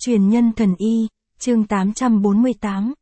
Truyền nhân thần y, chương 848,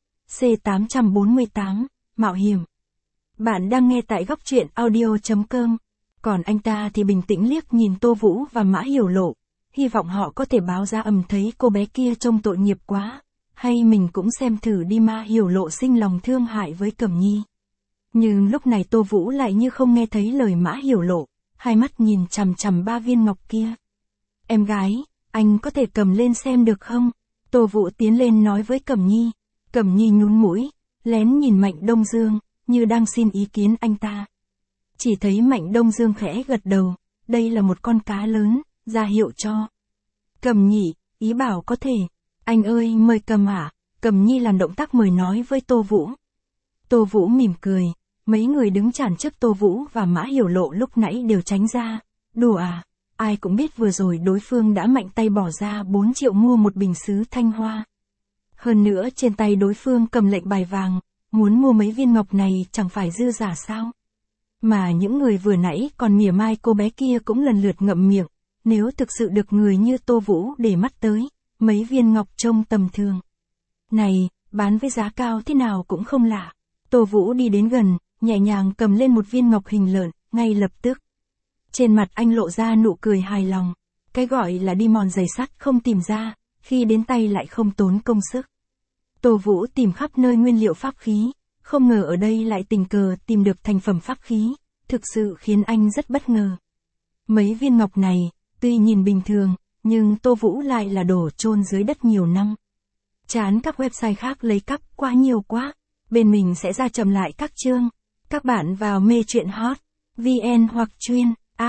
C848, Mạo hiểm. Bạn đang nghe tại góc truyện audio.com. Còn anh ta thì bình tĩnh liếc nhìn Tô Vũ và Mã Hiểu Lộ, hy vọng họ có thể báo ra thấy cô bé kia trông tội nghiệp quá, hay mình cũng xem thử đi. Mã Hiểu Lộ sinh lòng thương hại với Cẩm Nhi. Nhưng lúc này Tô Vũ lại như không nghe thấy lời Mã Hiểu Lộ, hai mắt nhìn chằm chằm 3 viên ngọc kia. Em gái, anh có thể cầm lên xem được không? Tô Vũ tiến lên nói với Cẩm Nhi. Cẩm Nhi nhún mũi, lén nhìn Mạnh Đông Dương, như đang xin ý kiến anh ta. Chỉ thấy Mạnh Đông Dương khẽ gật đầu, đây là một con cá lớn, ra hiệu cho Cẩm Nhi, ý bảo có thể. Anh ơi, mời cầm ạ. Cẩm Nhi làm động tác mời nói với Tô Vũ. Tô Vũ mỉm cười, mấy người đứng chản trước Tô Vũ và Mã Hiểu Lộ lúc nãy đều tránh ra. Đùa à, ai cũng biết vừa rồi đối phương đã mạnh tay bỏ ra 4 triệu mua một bình sứ thanh hoa. Hơn nữa trên tay đối phương cầm lệnh bài vàng, muốn mua mấy viên ngọc này chẳng phải dư giả sao? Mà những người vừa nãy còn mỉa mai cô bé kia cũng lần lượt ngậm miệng, nếu thực sự được người như Tô Vũ để mắt tới, mấy viên ngọc trông tầm thường này, bán với giá cao thế nào cũng không lạ. Tô Vũ đi đến gần, nhẹ nhàng cầm lên một viên ngọc hình lợn, ngay lập tức. Trên mặt anh lộ ra nụ cười hài lòng, cái gọi là đi mòn giày sắt không tìm ra, khi đến tay lại không tốn công sức. Tô Vũ tìm khắp nơi nguyên liệu pháp khí, không ngờ ở đây lại tình cờ tìm được thành phẩm pháp khí, thực sự khiến anh rất bất ngờ. Mấy viên ngọc này, tuy nhìn bình thường, nhưng Tô Vũ lại là đồ chôn dưới đất nhiều năm. Chán các website khác lấy cắp quá nhiều quá, bên mình sẽ ra chậm lại các chương. Các bạn vào mê truyện hot, VN hoặc chuyên,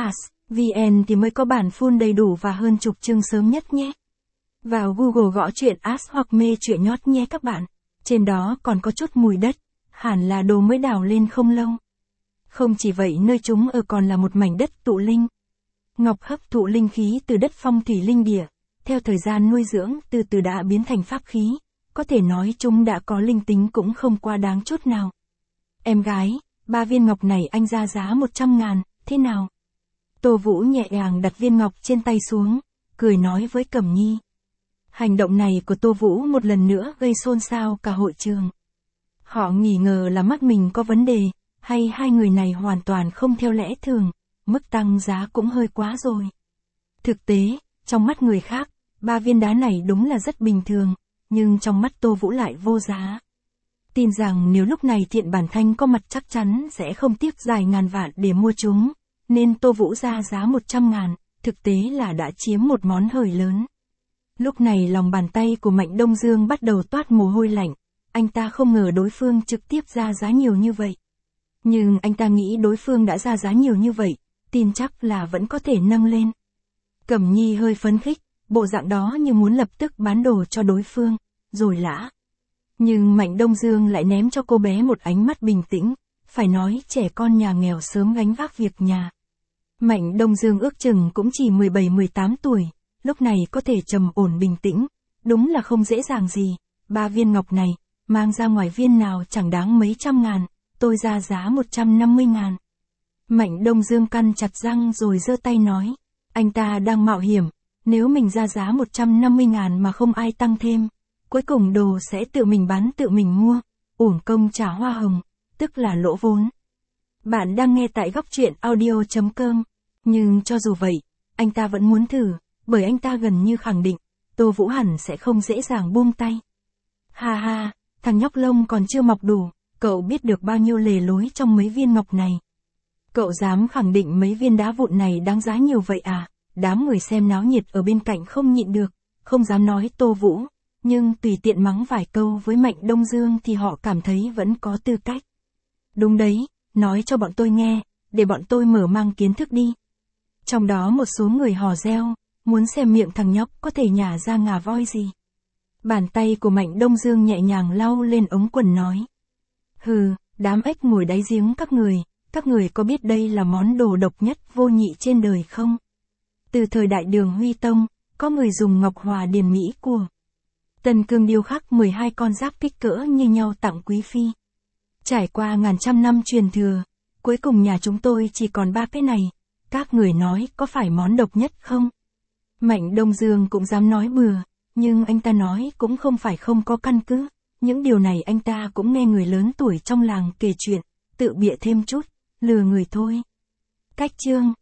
VN thì mới có bản full đầy đủ và hơn chục chương sớm nhất nhé. Vào Google gõ truyện hoặc mê truyện nhót nhé các bạn. Trên đó còn có chút mùi đất, hẳn là đồ mới đào lên không lâu. Không chỉ vậy, nơi chúng ở còn là một mảnh đất tụ linh. Ngọc hấp thụ linh khí từ đất phong thủy linh địa, theo thời gian nuôi dưỡng từ từ đã biến thành pháp khí, có thể nói chúng đã có linh tính cũng không quá đáng chút nào. Em gái, 3 viên ngọc này anh ra giá 100.000, thế nào? Tô Vũ nhẹ nhàng đặt viên ngọc trên tay xuống, cười nói với Cẩm Nhi. Hành động này của Tô Vũ một lần nữa gây xôn xao cả hội trường. Họ nghi ngờ là mắt mình có vấn đề, hay hai người này hoàn toàn không theo lẽ thường, mức tăng giá cũng hơi quá rồi. Thực tế, trong mắt người khác, 3 viên đá này đúng là rất bình thường, nhưng trong mắt Tô Vũ lại vô giá. Tin rằng nếu lúc này Thiện Bản Thanh có mặt chắc chắn sẽ không tiếc dài ngàn vạn để mua chúng, nên Tô Vũ ra giá 100.000, thực tế là đã chiếm một món hời lớn. Lúc này lòng bàn tay của Mạnh Đông Dương bắt đầu toát mồ hôi lạnh, anh ta không ngờ đối phương trực tiếp ra giá nhiều như vậy. Nhưng anh ta nghĩ đối phương đã ra giá nhiều như vậy, tin chắc là vẫn có thể nâng lên. Cẩm Nhi hơi phấn khích, bộ dạng đó như muốn lập tức bán đồ cho đối phương, rồi lã. Nhưng Mạnh Đông Dương lại ném cho cô bé một ánh mắt bình tĩnh, phải nói trẻ con nhà nghèo sớm gánh vác việc nhà. Mạnh Đông Dương ước chừng cũng chỉ 17-18 tuổi, lúc này có thể trầm ổn bình tĩnh, đúng là không dễ dàng gì. 3 viên ngọc này, mang ra ngoài viên nào chẳng đáng mấy trăm ngàn, tôi ra giá 150.000. Mạnh Đông Dương căn chặt răng rồi giơ tay nói, anh ta đang mạo hiểm, nếu mình ra giá 150.000 mà không ai tăng thêm, cuối cùng đồ sẽ tự mình bán tự mình mua, uổng công trả hoa hồng, tức là lỗ vốn. Bạn đang nghe tại góc truyện audio.com, nhưng cho dù vậy, anh ta vẫn muốn thử, bởi anh ta gần như khẳng định, Tô Vũ hẳn sẽ không dễ dàng buông tay. Ha ha, thằng nhóc lông còn chưa mọc đủ, cậu biết được bao nhiêu lề lối trong mấy viên ngọc này. Cậu dám khẳng định mấy viên đá vụn này đáng giá nhiều vậy à? Đám người xem náo nhiệt ở bên cạnh không nhịn được, không dám nói Tô Vũ, nhưng tùy tiện mắng vài câu với Mạnh Đông Dương thì họ cảm thấy vẫn có tư cách. Đúng đấy, nói cho bọn tôi nghe, để bọn tôi mở mang kiến thức đi. Trong đó một số người hò reo, muốn xem miệng thằng nhóc có thể nhả ra ngà voi gì. Bàn tay của Mạnh Đông Dương nhẹ nhàng lau lên ống quần nói. Hừ, đám ếch ngồi đáy giếng các người có biết đây là món đồ độc nhất vô nhị trên đời không? Từ thời Đại Đường Huy Tông, có người dùng ngọc hòa điền mỹ của Tân Cương điêu khắc 12 con giáp kích cỡ như nhau tặng quý phi. Trải qua ngàn trăm năm truyền thừa, cuối cùng nhà chúng tôi chỉ còn 3 cái này, các người nói có phải món độc nhất không? Mạnh Đông Dương cũng dám nói bừa, Nhưng anh ta nói cũng không phải không có căn cứ. Những điều này anh ta cũng nghe người lớn tuổi trong làng kể chuyện, tự bịa thêm chút, lừa người thôi. Cách chương